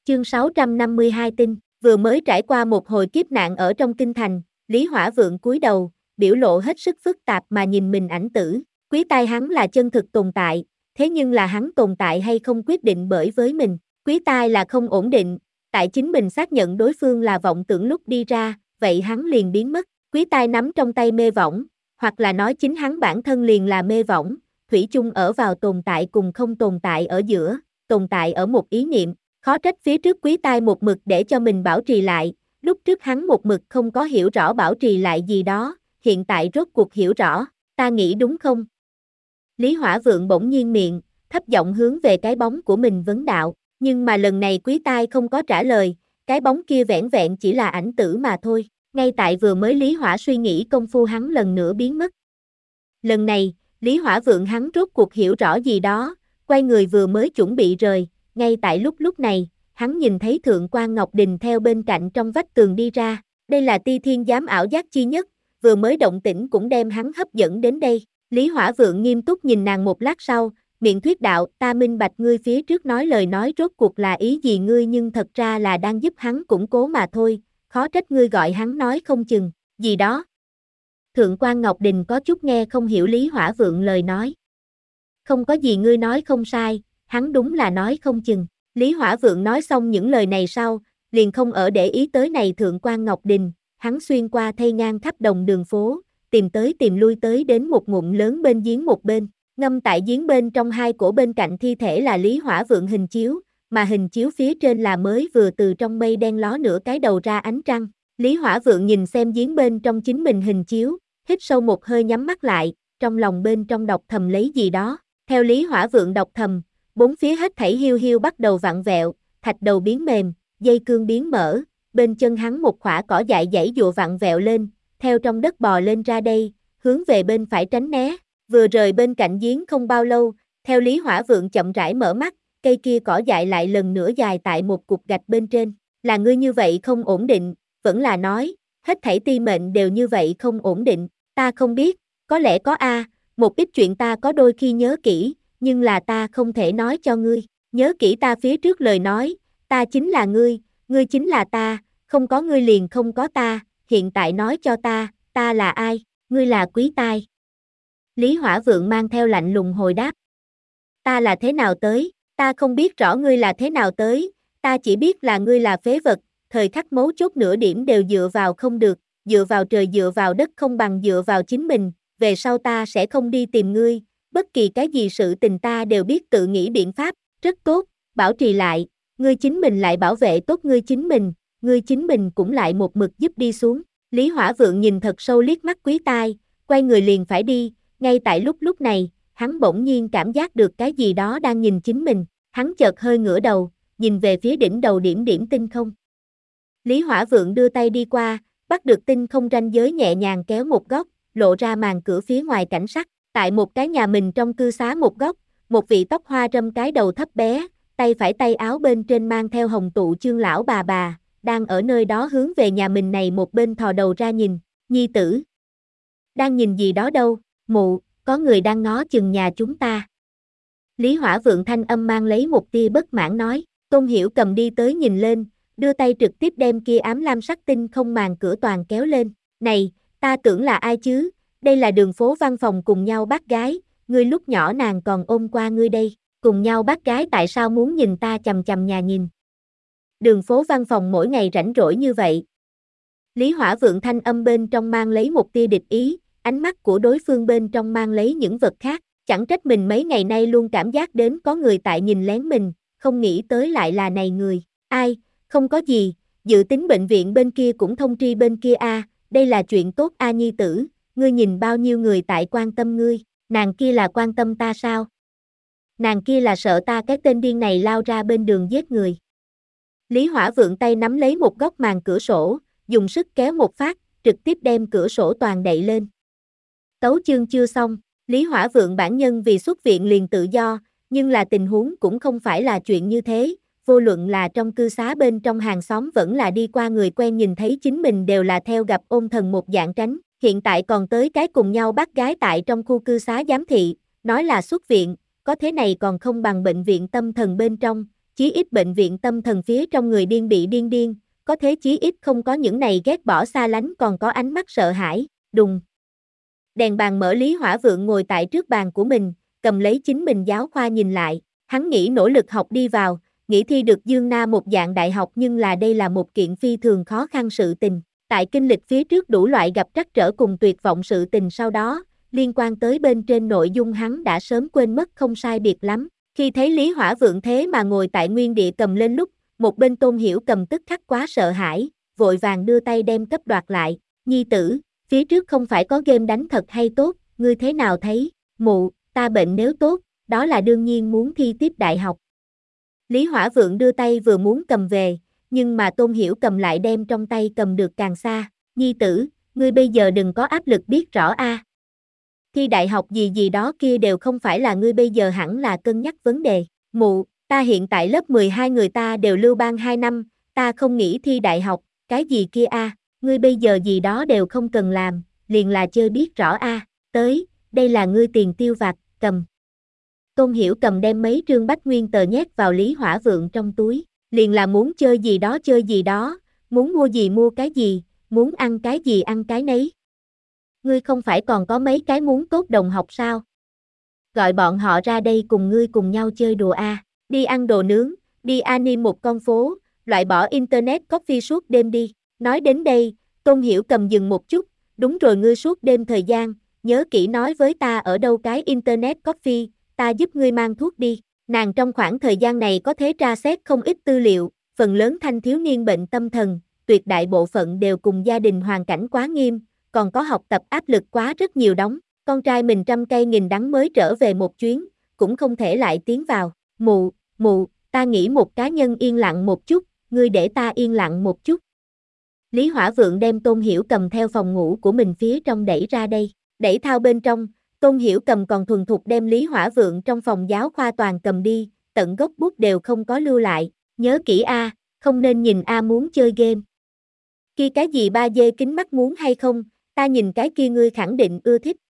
Chương 652 tin, vừa mới trải qua một hồi kiếp nạn ở trong kinh thành, Lý Hỏa Vượng cúi đầu, biểu lộ hết sức phức tạp mà nhìn mình ảnh tử. Quý tai hắn là chân thực tồn tại, thế nhưng là hắn tồn tại hay không quyết định bởi với mình. Quý tai là không ổn định, tại chính mình xác nhận đối phương là vọng tưởng lúc đi ra, vậy hắn liền biến mất. Quý tai nắm trong tay mê võng, hoặc là nói chính hắn bản thân liền là mê võng, thủy chung ở vào tồn tại cùng không tồn tại ở giữa, tồn tại ở một ý niệm. Khó trách phía trước quý tai một mực để cho mình bảo trì lại, lúc trước hắn một mực không có hiểu rõ bảo trì lại gì đó, hiện tại rốt cuộc hiểu rõ, ta nghĩ đúng không? Lý Hỏa Vượng bỗng nhiên miệng, thấp giọng hướng về cái bóng của mình vấn đạo, nhưng mà lần này quý tai không có trả lời, cái bóng kia vẻn vẹn chỉ là ảnh tử mà thôi, ngay tại vừa mới Lý Hỏa suy nghĩ công phu hắn lần nữa biến mất. Lần này, Lý Hỏa Vượng hắn rốt cuộc hiểu rõ gì đó, quay người vừa mới chuẩn bị rời. Ngay tại lúc này, hắn nhìn thấy Thượng quan Ngọc Đình theo bên cạnh trong vách tường đi ra, đây là Ti Thiên Giám ảo giác chi nhất, vừa mới động tĩnh cũng đem hắn hấp dẫn đến đây. Lý Hỏa Vượng nghiêm túc nhìn nàng một lát sau, miệng thuyết đạo, ta minh bạch ngươi phía trước nói lời nói rốt cuộc là ý gì ngươi nhưng thật ra là đang giúp hắn củng cố mà thôi, khó trách ngươi gọi hắn nói không chừng, gì đó. Thượng quan Ngọc Đình có chút nghe không hiểu Lý Hỏa Vượng lời nói. Không có gì ngươi nói không sai, hắn đúng là nói không chừng. Lý Hỏa Vượng nói xong những lời này sau, liền không ở để ý tới này Thượng quan Ngọc Đình, hắn xuyên qua thây ngang khắp đồng đường phố, tìm tới tìm lui tới đến một ngụm lớn bên giếng một bên, ngâm tại giếng bên trong hai cổ bên cạnh thi thể là Lý Hỏa Vượng hình chiếu, mà hình chiếu phía trên là mới vừa từ trong mây đen ló nửa cái đầu ra ánh trăng. Lý Hỏa Vượng nhìn xem giếng bên trong chính mình hình chiếu, hít sâu một hơi nhắm mắt lại, trong lòng bên trong đọc thầm lấy gì đó. Theo Lý Hỏa Vượng đọc thầm, bốn phía hết thảy hiu hiu bắt đầu vặn vẹo, thạch đầu biến mềm, dây cương biến mở, bên chân hắn một khỏa cỏ dại giãy giụa vặn vẹo lên, theo trong đất bò lên ra đây, hướng về bên phải tránh né. Vừa rời bên cạnh giếng không bao lâu, theo Lý Hỏa Vượng chậm rãi mở mắt, cây kia cỏ dại lại lần nữa dài tại một cục gạch bên trên. Là ngươi như vậy không ổn định, vẫn là nói, hết thảy ti mệnh đều như vậy không ổn định, ta không biết, có lẽ có a, một ít chuyện ta có đôi khi nhớ kỹ, nhưng là ta không thể nói cho ngươi, nhớ kỹ ta phía trước lời nói, ta chính là ngươi chính là ta, không có ngươi liền không có ta, hiện tại nói cho ta là ai, ngươi là Quý tai. Lý Hỏa Vượng mang theo lạnh lùng hồi đáp. Ta là thế nào tới, ta không biết rõ ngươi là thế nào tới, ta chỉ biết là ngươi là phế vật, thời khắc mấu chốt nửa điểm đều dựa vào không được, dựa vào trời dựa vào đất không bằng dựa vào chính mình, về sau ta sẽ không đi tìm ngươi, bất kỳ cái gì sự tình ta đều biết tự nghĩ biện pháp, rất tốt, bảo trì lại, ngươi chính mình lại bảo vệ tốt ngươi chính mình cũng lại một mực giúp đi xuống. Lý Hỏa Vượng nhìn thật sâu liếc mắt Quý tai, quay người liền phải đi, ngay tại lúc này, hắn bỗng nhiên cảm giác được cái gì đó đang nhìn chính mình, hắn chợt hơi ngửa đầu, nhìn về phía đỉnh đầu điểm điểm tinh không. Lý Hỏa Vượng đưa tay đi qua, bắt được tinh không ranh giới nhẹ nhàng kéo một góc, lộ ra màn cửa phía ngoài cảnh sắc, tại một cái nhà mình trong cư xá một góc, một vị tóc hoa râm cái đầu thấp bé, tay phải tay áo bên trên mang theo hồng tụ chương lão bà, đang ở nơi đó hướng về nhà mình này một bên thò đầu ra nhìn, nhi tử. Đang nhìn gì đó đâu, mụ, có người đang ngó chừng nhà chúng ta. Lý Hỏa Vượng thanh âm mang lấy một tia bất mãn nói, Tôn Hiểu cầm đi tới nhìn lên, đưa tay trực tiếp đem kia ám lam sắc tinh không màn cửa toàn kéo lên, này, ta tưởng là ai chứ, đây là đường phố văn phòng cùng nhau bác gái, ngươi lúc nhỏ nàng còn ôm qua ngươi đây, cùng nhau bác gái tại sao muốn nhìn ta chằm chằm nhà nhìn. Đường phố văn phòng mỗi ngày rảnh rỗi như vậy. Lý Hỏa Vượng thanh âm bên trong mang lấy một tia địch ý, ánh mắt của đối phương bên trong mang lấy những vật khác, chẳng trách mình mấy ngày nay luôn cảm giác đến có người tại nhìn lén mình, không nghĩ tới lại là này người, ai, không có gì, dự tính bệnh viện bên kia cũng thông tri bên kia a, đây là chuyện tốt a nhi tử, ngươi nhìn bao nhiêu người tại quan tâm ngươi, nàng kia là quan tâm ta sao? Nàng kia là sợ ta cái tên điên này lao ra bên đường giết người. Lý Hỏa Vượng tay nắm lấy một góc màn cửa sổ, dùng sức kéo một phát, trực tiếp đem cửa sổ toàn đậy lên. Tấu chương chưa xong, Lý Hỏa Vượng bản nhân vì xuất viện liền tự do, nhưng là tình huống cũng không phải là chuyện như thế, vô luận là trong cư xá bên trong hàng xóm vẫn là đi qua người quen nhìn thấy chính mình đều là theo gặp ôn thần một dạng tránh, hiện tại còn tới cái cùng nhau bắt gái tại trong khu cư xá giám thị, nói là xuất viện, có thế này còn không bằng bệnh viện tâm thần bên trong, chí ít bệnh viện tâm thần phía trong người điên bị điên điên, có thế chí ít không có những này ghét bỏ xa lánh còn có ánh mắt sợ hãi, đùng. Đèn bàn mở Lý Hỏa Vượng ngồi tại trước bàn của mình, cầm lấy chính mình giáo khoa nhìn lại, hắn nghĩ nỗ lực học đi vào, nghĩ thi được Dương Na một dạng đại học nhưng là đây là một kiện phi thường khó khăn sự tình. Tại kinh lịch phía trước đủ loại gặp trắc trở cùng tuyệt vọng sự tình sau đó, liên quan tới bên trên nội dung hắn đã sớm quên mất không sai biệt lắm. Khi thấy Lý Hỏa Vượng thế mà ngồi tại nguyên địa cầm lên lúc, một bên Tôn Hiểu Cầm tức khắc quá sợ hãi, vội vàng đưa tay đem cấp đoạt lại, nhi tử, phía trước không phải có game đánh thật hay tốt, ngươi thế nào thấy, mụ, ta bệnh nếu tốt, đó là đương nhiên muốn thi tiếp đại học. Lý Hỏa Vượng đưa tay vừa muốn cầm về, nhưng mà Tôn Hiểu Cầm lại đem trong tay cầm được càng xa, nhi tử, ngươi bây giờ đừng có áp lực biết rõ a. Thi đại học gì gì đó kia đều không phải là ngươi bây giờ hẳn là cân nhắc vấn đề, mụ, ta hiện tại lớp 12 người ta đều lưu ban 2 năm, ta không nghĩ thi đại học, cái gì kia a, ngươi bây giờ gì đó đều không cần làm, liền là chơi biết rõ a, tới, đây là ngươi tiền tiêu vặt, cầm. Tôn Hiểu Cầm đem mấy trương bách nguyên tờ nhét vào Lý Hỏa Vượng trong túi, liền là muốn chơi gì đó, muốn mua gì mua cái gì, muốn ăn cái gì ăn cái nấy. Ngươi không phải còn có mấy cái muốn tốt đồng học sao? Gọi bọn họ ra đây cùng ngươi cùng nhau chơi đùa a, đi ăn đồ nướng, đi anime một con phố, loại bỏ internet coffee suốt đêm đi. Nói đến đây, Tôn Hiểu Cầm dừng một chút, đúng rồi ngươi suốt đêm thời gian, nhớ kỹ nói với ta ở đâu cái internet coffee, ta giúp ngươi mang thuốc đi. Nàng trong khoảng thời gian này có thể tra xét không ít tư liệu, phần lớn thanh thiếu niên bệnh tâm thần, tuyệt đại bộ phận đều cùng gia đình hoàn cảnh quá nghiêm, còn có học tập áp lực quá rất nhiều đóng, con trai mình trăm cây nghìn đắng mới trở về một chuyến, cũng không thể lại tiến vào, mụ, ta nghĩ một cá nhân yên lặng một chút, ngươi để ta yên lặng một chút. Lý Hỏa Vượng đem Tôn Hiểu Cầm theo phòng ngủ của mình phía trong đẩy ra đây, đẩy thao bên trong, Tôn Hiểu Cầm còn thuần thục đem Lý Hỏa Vượng trong phòng giáo khoa toàn cầm đi, tận gốc bút đều không có lưu lại, nhớ kỹ a, không nên nhìn a muốn chơi game. Kia cái gì 3D kính mắt muốn hay không, ta nhìn cái kia ngươi khẳng định ưa thích,